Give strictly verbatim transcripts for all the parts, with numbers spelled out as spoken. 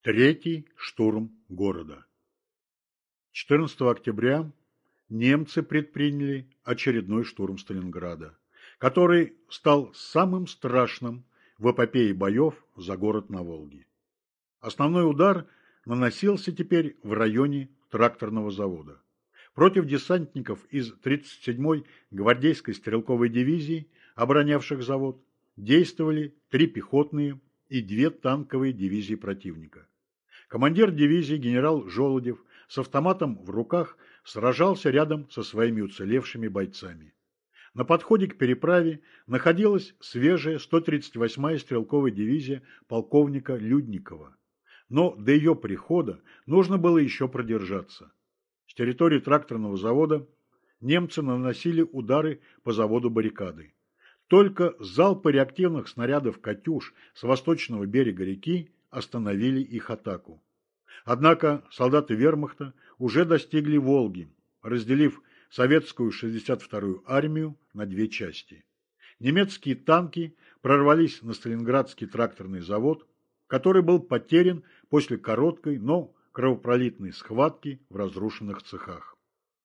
Третий штурм города. четырнадцатого октября немцы предприняли очередной штурм Сталинграда, который стал самым страшным в эпопее боев за город на Волге. Основной удар наносился теперь в районе тракторного завода. Против десантников из тридцать седьмой гвардейской стрелковой дивизии, оборонявших завод, действовали три пехотные и две танковые дивизии противника. Командир дивизии генерал Желудев с автоматом в руках сражался рядом со своими уцелевшими бойцами. На подходе к переправе находилась свежая сто тридцать восьмая стрелковая дивизия полковника Людникова. Но до ее прихода нужно было еще продержаться. С территории тракторного завода немцы наносили удары по заводу баррикады. Только залпы реактивных снарядов «Катюш» с восточного берега реки остановили их атаку. Однако солдаты вермахта уже достигли Волги, разделив советскую шестьдесят вторую армию на две части. Немецкие танки прорвались на Сталинградский тракторный завод, который был потерян после короткой, но кровопролитной схватки в разрушенных цехах.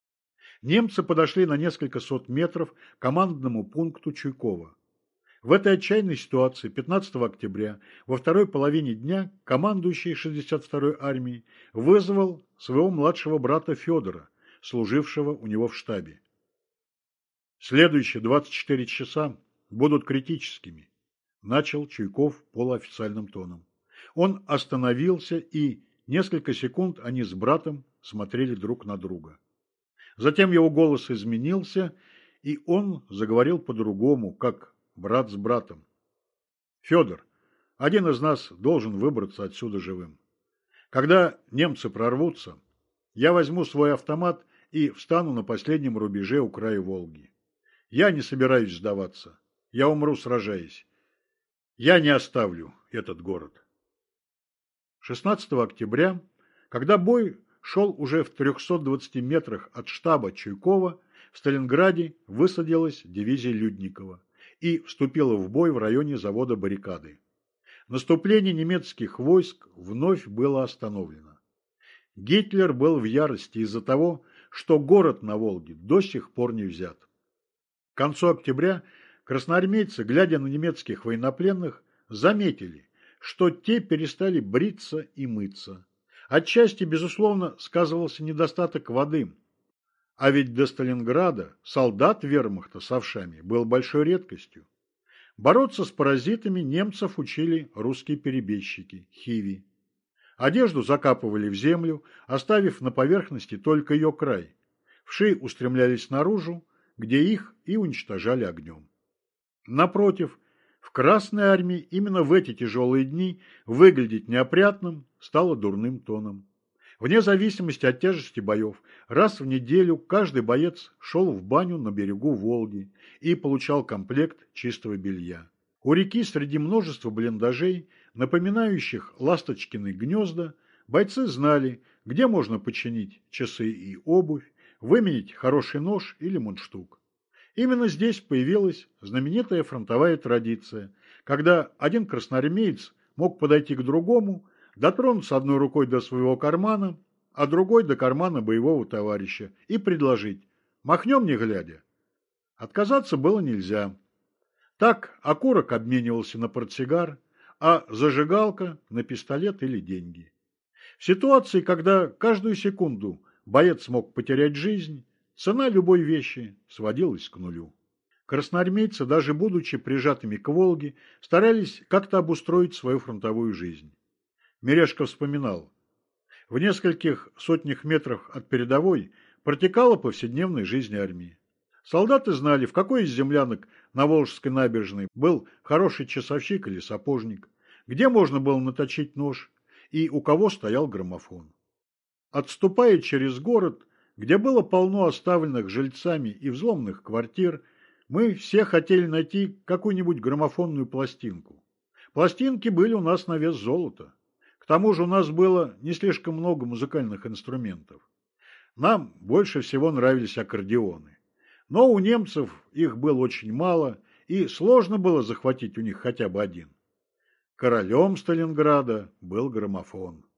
Немцы подошли на несколько сот метров к командному пункту Чуйкова. В этой отчаянной ситуации пятнадцатого октября во второй половине дня командующий шестьдесят второй армией вызвал своего младшего брата Федора, служившего у него в штабе. «Следующие двадцать четыре часа будут критическими», – начал Чуйков полуофициальным тоном. Он остановился, и несколько секунд они с братом смотрели друг на друга. Затем его голос изменился, и он заговорил по-другому, как брат с братом. «Федор, один из нас должен выбраться отсюда живым. Когда немцы прорвутся, я возьму свой автомат и встану на последнем рубеже у края Волги. Я не собираюсь сдаваться. Я умру, сражаясь. Я не оставлю этот город». шестнадцатого октября, когда бой шел уже в трехстах двадцати метрах от штаба Чуйкова, в Сталинграде высадилась дивизия Людникова и вступила в бой в районе завода баррикады. Наступление немецких войск вновь было остановлено. Гитлер был в ярости из-за того, что город на Волге до сих пор не взят. К концу октября красноармейцы, глядя на немецких военнопленных, заметили, что те перестали бриться и мыться. Отчасти, безусловно, сказывался недостаток воды. А ведь до Сталинграда солдат вермахта с овшами был большой редкостью. Бороться с паразитами немцев учили русские перебежчики, хиви. Одежду закапывали в землю, оставив на поверхности только ее край. Вши устремлялись наружу, где их и уничтожали огнем. Напротив, в Красной армии именно в эти тяжелые дни выглядеть неопрятным стало дурным тоном. Вне зависимости от тяжести боев, раз в неделю каждый боец шел в баню на берегу Волги и получал комплект чистого белья. У реки среди множества блиндажей, напоминающих ласточкины гнезда, бойцы знали, где можно починить часы и обувь, выменить хороший нож или мундштук. Именно здесь появилась знаменитая фронтовая традиция, когда один красноармеец мог подойти к другому, дотронуться одной рукой до своего кармана, а другой до кармана боевого товарища и предложить «махнем не глядя». Отказаться было нельзя. Так окурок обменивался на портсигар, а зажигалка на пистолет или деньги. В ситуации, когда каждую секунду боец мог потерять жизнь, цена любой вещи сводилась к нулю. Красноармейцы, даже будучи прижатыми к Волге, старались как-то обустроить свою фронтовую жизнь. Мережко вспоминал: в нескольких сотнях метрах от передовой протекала повседневная жизнь армии. Солдаты знали, в какой из землянок на Волжской набережной был хороший часовщик или сапожник, где можно было наточить нож и у кого стоял граммофон. Отступая через город, где было полно оставленных жильцами и взломанных квартир, мы все хотели найти какую-нибудь граммофонную пластинку. Пластинки были у нас на вес золота. К тому же у нас было не слишком много музыкальных инструментов. Нам больше всего нравились аккордеоны. Но у немцев их было очень мало, и сложно было захватить у них хотя бы один. Королем Сталинграда был граммофон.